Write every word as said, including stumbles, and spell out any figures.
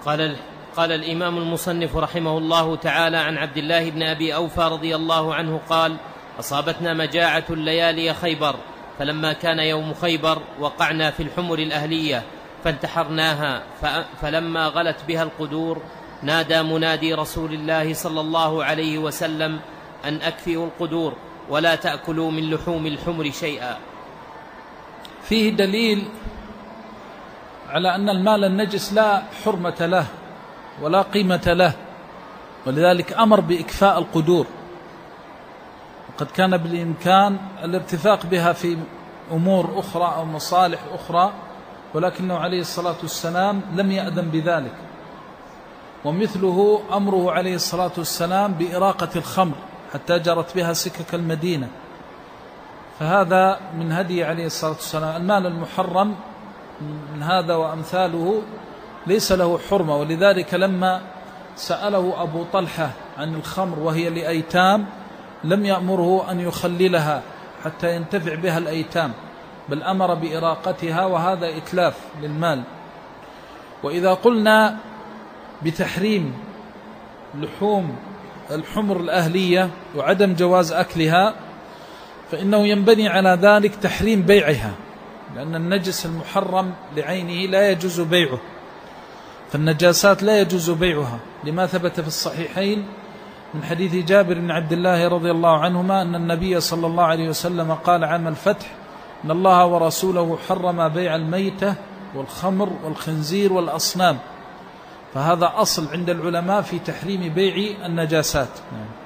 قال قال الإمام المصنف رحمه الله تعالى عن عبد الله بن أبي أوفى رضي الله عنه قال: أصابتنا مجاعة الليالي خيبر، فلما كان يوم خيبر وقعنا في الحمر الأهلية فانتحرناها، فلما غلت بها القدور نادى منادي رسول الله صلى الله عليه وسلم أن أكفئوا القدور ولا تأكلوا من لحوم الحمر شيئا. فيه دليل على أن المال النجس لا حرمة له ولا قيمة له، ولذلك أمر بإكفاء القدور، وقد كان بالإمكان الارتفاق بها في أمور أخرى أو مصالح أخرى، ولكنه عليه الصلاة والسلام لم يأذن بذلك. ومثله أمره عليه الصلاة والسلام بإراقة الخمر حتى جرت بها سكك المدينة، فهذا من هدي عليه الصلاة والسلام. المال المحرم من هذا وأمثاله ليس له حرمة، ولذلك لما سأله أبو طلحة عن الخمر وهي لأيتام لم يأمره أن يخللها حتى ينتفع بها الأيتام، بل أمر بإراقتها، وهذا إتلاف للمال. وإذا قلنا بتحريم لحوم الحمر الأهلية وعدم جواز أكلها، فإنه ينبني على ذلك تحريم بيعها، لأن النجس المحرم لعينه لا يجوز بيعه، فالنجاسات لا يجوز بيعها، لما ثبت في الصحيحين من حديث جابر بن عبد الله رضي الله عنهما أن النبي صلى الله عليه وسلم قال عام الفتح: إن الله ورسوله حرم بيع الميتة والخمر والخنزير والأصنام. فهذا أصل عند العلماء في تحريم بيع النجاسات.